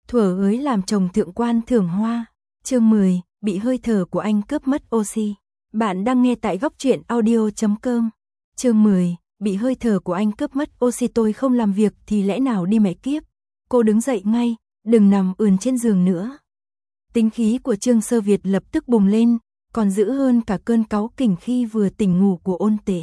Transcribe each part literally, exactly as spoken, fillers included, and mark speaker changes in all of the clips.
Speaker 1: Thuở ới làm chồng thượng quan Thưởng Hoa. Chương mười, bị hơi thở của anh cướp mất oxy. Bạn đang nghe tại góc truyện audio chấm com. Chương mười, bị hơi thở của anh cướp mất oxy. Tôi không làm việc thì lẽ nào đi mẹ kiếp. Cô đứng dậy ngay, đừng nằm ườn trên giường nữa. Tính khí của Trương Sơ Việt lập tức bùng lên, còn dữ hơn cả cơn cáu kỉnh khi vừa tỉnh ngủ của Ôn Tế.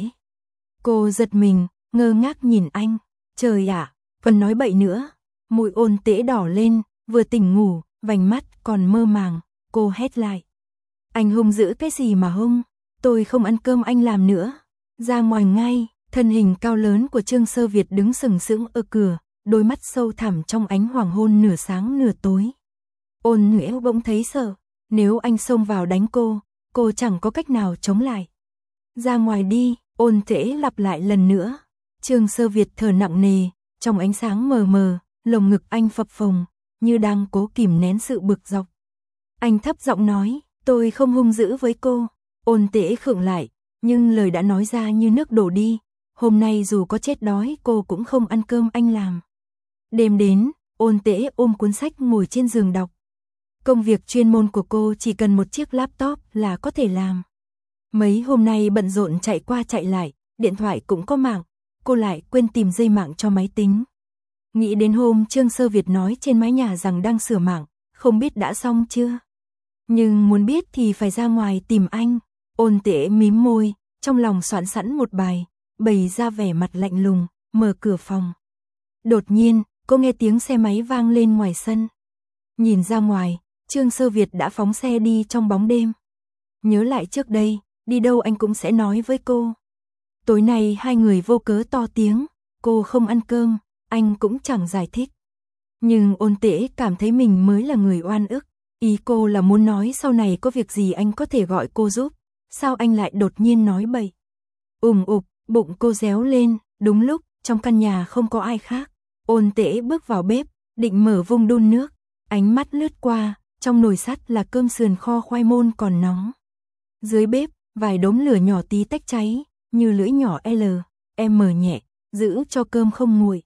Speaker 1: Cô giật mình, ngơ ngác nhìn anh. Trời ạ, còn nói bậy nữa. Mũi Ôn Tế đỏ lên, vừa tỉnh ngủ, vành mắt còn mơ màng, cô hét lại. Anh hung dữ cái gì mà hung, tôi không ăn cơm anh làm nữa. Ra ngoài ngay, thân hình cao lớn của Trương Sơ Việt đứng sừng sững ở cửa, đôi mắt sâu thẳm trong ánh hoàng hôn nửa sáng nửa tối. Ôn Nguyễn bỗng thấy sợ, nếu anh xông vào đánh cô, cô chẳng có cách nào chống lại. Ra ngoài đi, Ôn Tế lặp lại lần nữa. Trương Sơ Việt thở nặng nề, trong ánh sáng mờ mờ, lồng ngực anh phập phồng, như đang cố kìm nén sự bực dọc. Anh thấp giọng nói, tôi không hung dữ với cô. Ôn Tế khựng lại, nhưng lời đã nói ra như nước đổ đi. Hôm nay dù có chết đói cô cũng không ăn cơm anh làm. Đêm đến, Ôn Tế ôm cuốn sách ngồi trên giường đọc. Công việc chuyên môn của cô chỉ cần một chiếc laptop là có thể làm. Mấy hôm nay bận rộn chạy qua chạy lại, điện thoại cũng có mạng, cô lại quên tìm dây mạng cho máy tính. Nghĩ đến hôm Trương Sơ Việt nói trên mái nhà rằng đang sửa mạng, không biết đã xong chưa. Nhưng muốn biết thì phải ra ngoài tìm anh. Ôn Tế mím môi, trong lòng soạn sẵn một bài, bày ra vẻ mặt lạnh lùng, mở cửa phòng. Đột nhiên, cô nghe tiếng xe máy vang lên ngoài sân. Nhìn ra ngoài, Trương Sơ Việt đã phóng xe đi trong bóng đêm. Nhớ lại trước đây, đi đâu anh cũng sẽ nói với cô. Tối nay hai người vô cớ to tiếng, cô không ăn cơm, anh cũng chẳng giải thích. Nhưng Ôn Tế cảm thấy mình mới là người oan ức. Ý cô là muốn nói sau này có việc gì anh có thể gọi cô giúp. Sao anh lại đột nhiên nói bậy? Ùm ụp, bụng cô réo lên, đúng lúc, trong căn nhà không có ai khác. Ôn Tế bước vào bếp, định mở vung đun nước. Ánh mắt lướt qua, trong nồi sắt là cơm sườn kho khoai môn còn nóng. Dưới bếp, vài đốm lửa nhỏ tí tách cháy, như lưỡi nhỏ L, M nhẹ, giữ cho cơm không nguội.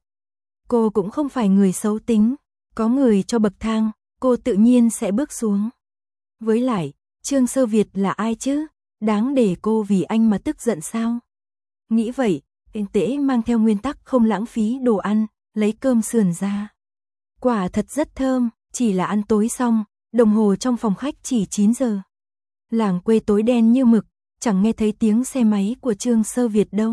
Speaker 1: Cô cũng không phải người xấu tính, có người cho bậc thang, cô tự nhiên sẽ bước xuống. Với lại, Trương Sơ Việt là ai chứ? Đáng để cô vì anh mà tức giận sao? Nghĩ vậy, Ôn Tế mang theo nguyên tắc không lãng phí đồ ăn, lấy cơm sườn ra. Quả thật rất thơm, chỉ là ăn tối xong, đồng hồ trong phòng khách chỉ chín giờ. Làng quê tối đen như mực, chẳng nghe thấy tiếng xe máy của Trương Sơ Việt đâu.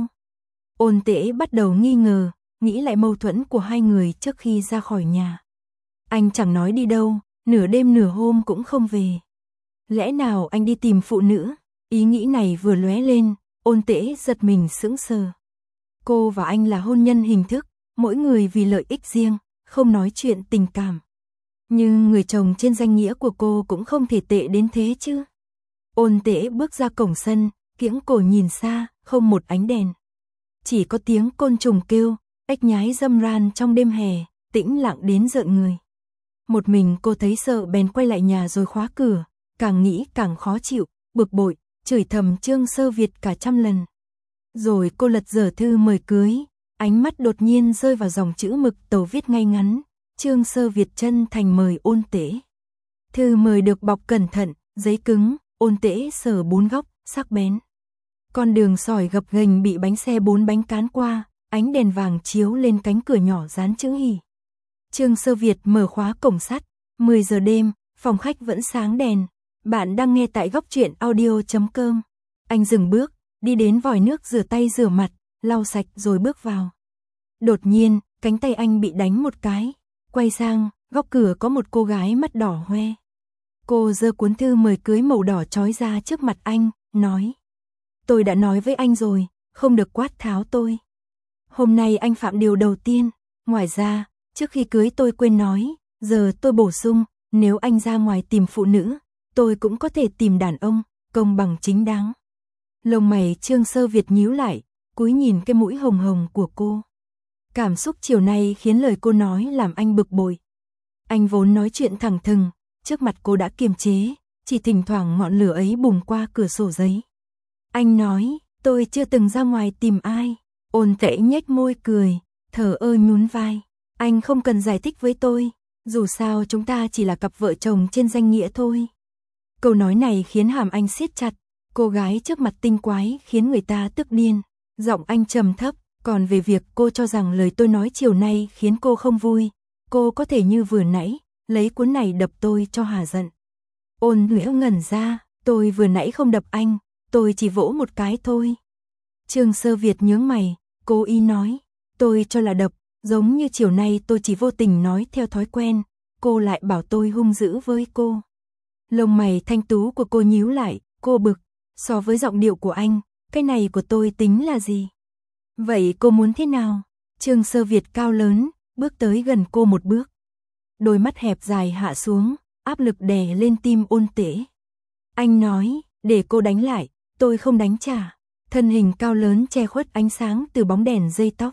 Speaker 1: Ôn Tế bắt đầu nghi ngờ, nghĩ lại mâu thuẫn của hai người trước khi ra khỏi nhà. Anh chẳng nói đi đâu, nửa đêm nửa hôm cũng không về. Lẽ nào anh đi tìm phụ nữ? Ý nghĩ này vừa lóe lên, Ôn Tế giật mình sững sờ. Cô và anh là hôn nhân hình thức, mỗi người vì lợi ích riêng, không nói chuyện tình cảm. Nhưng người chồng trên danh nghĩa của cô cũng không thể tệ đến thế chứ. Ôn Tế bước ra cổng sân, kiễng cổ nhìn xa, không một ánh đèn. Chỉ có tiếng côn trùng kêu, ếch nhái râm ran trong đêm hè, tĩnh lặng đến rợn người. Một mình cô thấy sợ bèn quay lại nhà rồi khóa cửa, càng nghĩ càng khó chịu, bực bội, chửi thầm Trương Sơ Việt cả trăm lần. Rồi cô lật dở thư mời cưới, ánh mắt đột nhiên rơi vào dòng chữ mực tàu viết ngay ngắn, Trương Sơ Việt chân thành mời Ôn Tế. Thư mời được bọc cẩn thận, giấy cứng, Ôn Tế sờ bốn góc, sắc bén. Con đường sỏi gập ghềnh bị bánh xe bốn bánh cán qua, ánh đèn vàng chiếu lên cánh cửa nhỏ dán chữ hỉ. Trương Sơ Việt mở khóa cổng sắt, mười giờ đêm, phòng khách vẫn sáng đèn. Bạn đang nghe tại góc truyện audio chấm com. Anh dừng bước, đi đến vòi nước rửa tay rửa mặt, lau sạch rồi bước vào. Đột nhiên, cánh tay anh bị đánh một cái. Quay sang, góc cửa có một cô gái mắt đỏ hoe. Cô giơ cuốn thư mời cưới màu đỏ chói ra trước mặt anh, nói. Tôi đã nói với anh rồi, không được quát tháo tôi. Hôm nay anh phạm điều đầu tiên. Ngoài ra, trước khi cưới tôi quên nói, giờ tôi bổ sung, nếu anh ra ngoài tìm phụ nữ, tôi cũng có thể tìm đàn ông, công bằng chính đáng. Lông mày Trương Sơ Việt nhíu lại, cúi nhìn cái mũi hồng hồng của cô. Cảm xúc chiều nay khiến lời cô nói làm anh bực bội. Anh vốn nói chuyện thẳng thừng, trước mặt cô đã kiềm chế, chỉ thỉnh thoảng ngọn lửa ấy bùng qua cửa sổ giấy. Anh nói, tôi chưa từng ra ngoài tìm ai. Ôn Tế nhếch môi cười, thở ơ nhún vai. Anh không cần giải thích với tôi. Dù sao chúng ta chỉ là cặp vợ chồng trên danh nghĩa thôi. Câu nói này khiến hàm anh siết chặt, cô gái trước mặt tinh quái khiến người ta tức điên. Giọng anh trầm thấp, còn về việc cô cho rằng lời tôi nói chiều nay khiến cô không vui, cô có thể như vừa nãy, lấy cuốn này đập tôi cho hà giận. Ôn Liễu ngẩn ra, tôi vừa nãy không đập anh, tôi chỉ vỗ một cái thôi. Trương Sơ Việt nhướng mày, cố ý nói, tôi cho là đập, giống như chiều nay tôi chỉ vô tình nói theo thói quen, cô lại bảo tôi hung dữ với cô. Lông mày thanh tú của cô nhíu lại, cô bực, so với giọng điệu của anh, cái này của tôi tính là gì? Vậy cô muốn thế nào? Trương Sơ Việt cao lớn, bước tới gần cô một bước. Đôi mắt hẹp dài hạ xuống, áp lực đè lên tim Ôn Tễ. Anh nói, để cô đánh lại, tôi không đánh trả. Thân hình cao lớn che khuất ánh sáng từ bóng đèn dây tóc.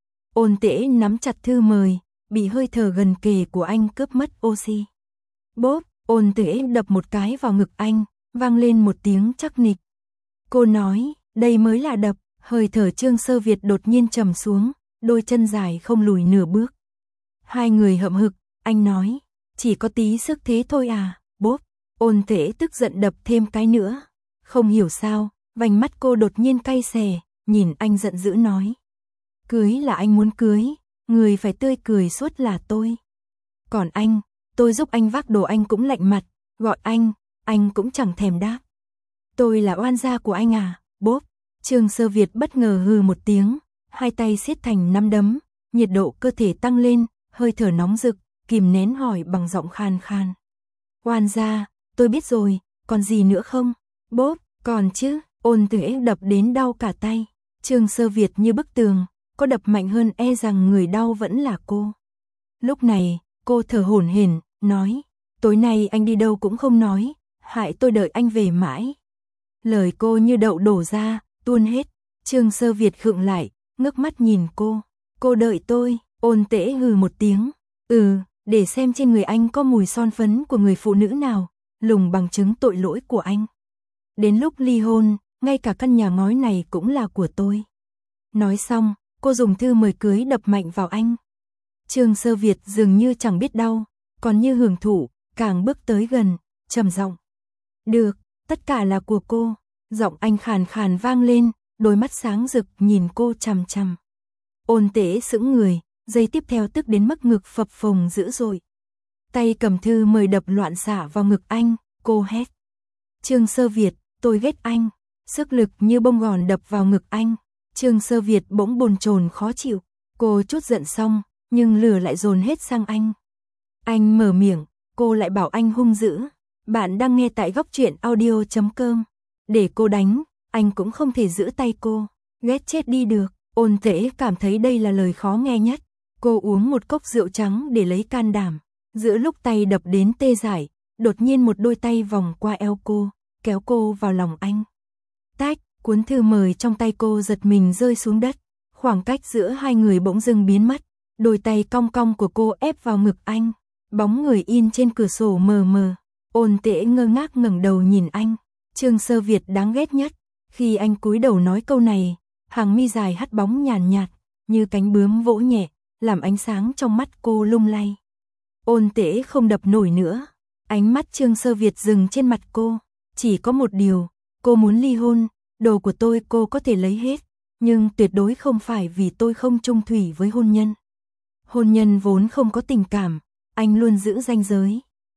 Speaker 1: Ôn Tễ nắm chặt thư mời, bị hơi thở gần kề của anh cướp mất oxy. Bốp, Ôn Tễ đập một cái vào ngực anh, vang lên một tiếng chắc nịch. Cô nói, đây mới là đập. Hơi thở Trương Sơ Việt đột nhiên trầm xuống, đôi chân dài không lùi nửa bước. Hai người hậm hực, anh nói, chỉ có tí sức thế thôi à, bốp. Ôn Tễ tức giận đập thêm cái nữa. Không hiểu sao, vành mắt cô đột nhiên cay xè, nhìn anh giận dữ nói. Cưới là anh muốn cưới, người phải tươi cười suốt là tôi. Còn anh, tôi giúp anh vác đồ anh cũng lạnh mặt, gọi anh, anh cũng chẳng thèm đáp. Tôi là oan gia của anh à, bốp. Trương Sơ Việt bất ngờ hừ một tiếng, hai tay siết thành nắm đấm, nhiệt độ cơ thể tăng lên, hơi thở nóng rực, kìm nén hỏi bằng giọng khan khan. Oan gia, tôi biết rồi, còn gì nữa không? Bốp, còn chứ, Ôn Tễ đập đến đau cả tay. Trương Sơ Việt như bức tường, có đập mạnh hơn e rằng người đau vẫn là cô. Lúc này, cô thở hổn hển, nói, tối nay anh đi đâu cũng không nói, hại tôi đợi anh về mãi. Lời cô như đậu đổ ra, tuôn hết. Trương Sơ Việt khựng lại, ngước mắt nhìn cô. Cô đợi tôi. Ôn Tễ hừ một tiếng. Ừ, để xem trên người anh có mùi son phấn của người phụ nữ nào, lùng bằng chứng tội lỗi của anh. Đến lúc ly hôn, ngay cả căn nhà ngói này cũng là của tôi. Nói xong, cô dùng thư mời cưới đập mạnh vào anh. Trương Sơ Việt dường như chẳng biết đau, còn như hưởng thụ, càng bước tới gần, trầm giọng. Được, tất cả là của cô. Giọng anh khàn khàn vang lên, đôi mắt sáng rực nhìn cô chằm chằm. Ôn Tễ sững người, giây tiếp theo tức đến mức ngực phập phồng dữ dội. Tay cầm thư mời đập loạn xạ vào ngực anh, cô hét. Trương Sơ Việt, tôi ghét anh. Sức lực như bông gòn đập vào ngực anh. Trương Sơ Việt bỗng bồn chồn khó chịu. Cô chút giận xong, nhưng lửa lại dồn hết sang anh. Anh mở miệng, cô lại bảo anh hung dữ. Bạn đang nghe tại góc truyện audio chấm com. Để cô đánh, anh cũng không thể giữ tay cô. Ghét chết đi được. Ôn Tễ cảm thấy đây là lời khó nghe nhất. Cô uống một cốc rượu trắng để lấy can đảm. Giữa lúc tay đập đến tê dại, đột nhiên một đôi tay vòng qua eo cô, kéo cô vào lòng anh. Tách, cuốn thư mời trong tay cô giật mình rơi xuống đất. Khoảng cách giữa hai người bỗng dưng biến mất. Đôi tay cong cong của cô ép vào ngực anh. Bóng người in trên cửa sổ mờ mờ. Ôn Tễ ngơ ngác ngẩng đầu nhìn anh. Trương Sơ Việt đáng ghét nhất. Khi anh cúi đầu nói câu này, hàng mi dài hắt bóng nhàn nhạt, như cánh bướm vỗ nhẹ, làm ánh sáng trong mắt cô lung lay. Ôn Tễ không đập nổi nữa. Ánh mắt Trương Sơ Việt dừng trên mặt cô. Chỉ có một điều, cô muốn ly hôn, đồ của tôi cô có thể lấy hết, nhưng tuyệt đối không phải vì tôi không chung thủy với hôn nhân. Hôn nhân vốn không có tình cảm, anh luôn giữ ranh giới.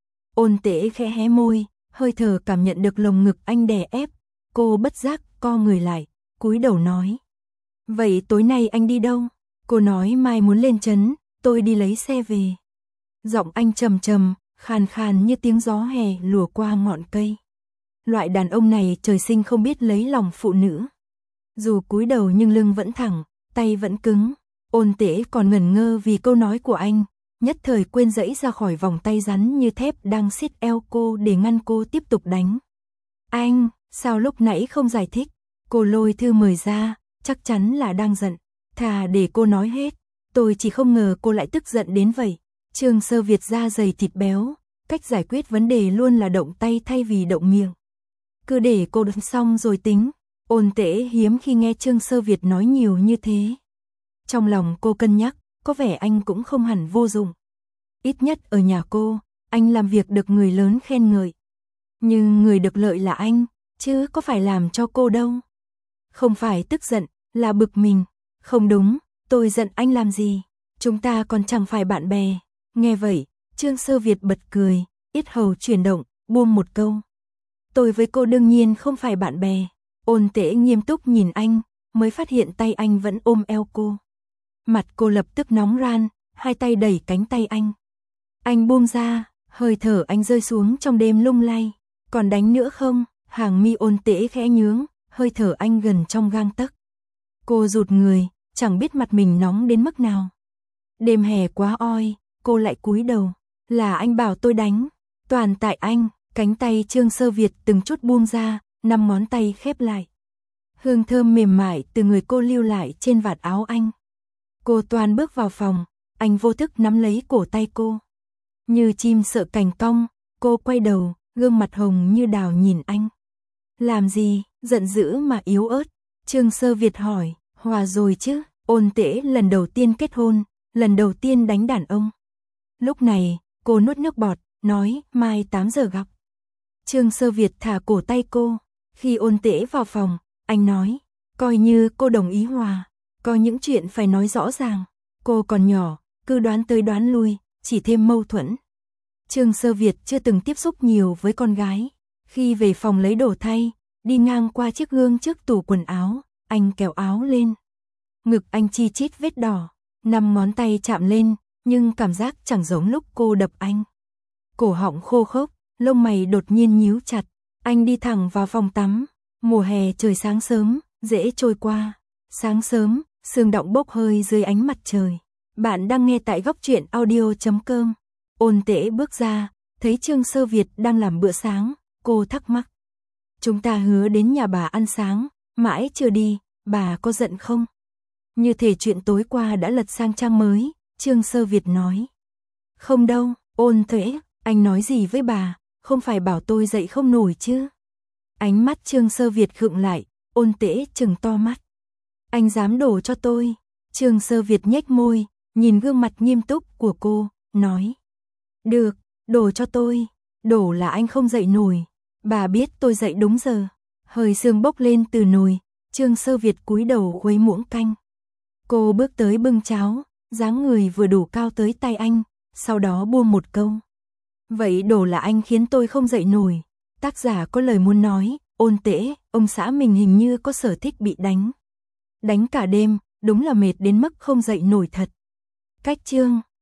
Speaker 1: Ôn Tễ khẽ hé môi, hơi thở cảm nhận được lồng ngực anh đè ép, cô bất giác co người lại, cúi đầu nói. Vậy tối nay anh đi đâu? Cô nói mai muốn lên trấn, tôi đi lấy xe về. Giọng anh trầm trầm, khàn khàn như tiếng gió hè lùa qua ngọn cây. Loại đàn ông này trời sinh không biết lấy lòng phụ nữ. Dù cúi đầu nhưng lưng vẫn thẳng, tay vẫn cứng. Ôn Tễ còn ngẩn ngơ vì câu nói của anh, nhất thời quên dãy ra khỏi vòng tay rắn như thép đang siết eo cô để ngăn cô tiếp tục đánh. Anh, sao lúc nãy không giải thích? Cô lôi thư mời ra, chắc chắn là đang giận. Thà để cô nói hết, tôi chỉ không ngờ cô lại tức giận đến vậy. Trương Sơ Việt da dày thịt béo, cách giải quyết vấn đề luôn là động tay thay vì động miệng. Cứ để cô đấm xong rồi tính. Ôn Tễ hiếm khi nghe Trương Sơ Việt nói nhiều như thế. Trong lòng cô cân nhắc, có vẻ anh cũng không hẳn vô dụng. ít nhất ở nhà cô, anh làm việc được người lớn khen ngợi. Nhưng người được lợi là anh, chứ có phải làm cho cô đâu. Không phải tức giận, là bực mình. Không đúng, tôi giận anh làm gì? Chúng ta còn chẳng phải bạn bè. Nghe vậy, Trương Sơ Việt bật cười, yết hầu chuyển động, buông một câu. Tôi với cô đương nhiên không phải bạn bè. Ôn Tễ nghiêm túc nhìn anh, mới phát hiện tay anh vẫn ôm eo cô. Mặt cô lập tức nóng ran, hai tay đẩy cánh tay anh. Anh buông ra, hơi thở anh rơi xuống trong đêm lung lay. Còn đánh nữa không? Hàng mi Ôn Tễ khẽ nhướng, hơi thở anh gần trong gang tấc. Cô rụt người, chẳng biết mặt mình nóng đến mức nào. Đêm hè quá oi, cô lại cúi đầu. Là anh bảo tôi đánh, toàn tại anh. Cánh tay Trương Sơ Việt từng chút buông ra, năm ngón tay khép lại. Hương thơm mềm mại từ người cô lưu lại trên vạt áo anh. Cô toàn bước vào phòng, anh vô thức nắm lấy cổ tay cô. Như chim sợ cành cong, cô quay đầu, gương mặt hồng như đào nhìn anh. Làm gì, giận dữ mà yếu ớt. Trương Sơ Việt hỏi, hòa rồi chứ? Ôn Tễ lần đầu tiên kết hôn, lần đầu tiên đánh đàn ông. Lúc này, cô nuốt nước bọt, nói mai tám giờ gặp. Trương Sơ Việt thả cổ tay cô. Khi Ôn Tễ vào phòng, anh nói, coi như cô đồng ý hòa, có những chuyện phải nói rõ ràng. Cô còn nhỏ, cứ đoán tới đoán lui, chỉ thêm mâu thuẫn. Trương Sơ Việt chưa từng tiếp xúc nhiều với con gái. Khi về phòng lấy đồ thay, đi ngang qua chiếc gương trước tủ quần áo, anh kéo áo lên. Ngực anh chi chít vết đỏ, năm ngón tay chạm lên, nhưng cảm giác chẳng giống lúc cô đập anh. Cổ họng khô khốc, lông mày đột nhiên nhíu chặt. Anh đi thẳng vào phòng tắm. Mùa hè trời sáng sớm, dễ trôi qua. Sáng sớm, sương động bốc hơi dưới ánh mặt trời. Bạn đang nghe tại góc truyện audio chấm com. Ôn Tễ bước ra, thấy Trương Sơ Việt đang làm bữa sáng, cô thắc mắc. Chúng ta hứa đến nhà bà ăn sáng, mãi chưa đi, bà có giận không? Như thể chuyện tối qua đã lật sang trang mới, Trương Sơ Việt nói. Không đâu, Ôn Tễ, anh nói gì với bà, không phải bảo tôi dậy không nổi chứ? Ánh mắt Trương Sơ Việt khựng lại, Ôn Tễ trừng to mắt. Anh dám đổ cho tôi? Trương Sơ Việt nhếch môi, nhìn gương mặt nghiêm túc của cô, nói. Được, đổ cho tôi, đổ là anh không dậy nổi. Bà biết tôi dậy đúng giờ. Hơi sương bốc lên từ nồi, Trương Sơ Việt cúi đầu khuấy muỗng canh. Cô bước tới bưng cháo, dáng người vừa đủ cao tới tay anh, sau đó buông một câu. Vậy đổ là anh khiến tôi không dậy nổi. Tác giả có lời muốn nói, Ôn Tễ, ông xã mình hình như có sở thích bị đánh. Đánh cả đêm, đúng là mệt đến mức không dậy nổi thật. Cách chương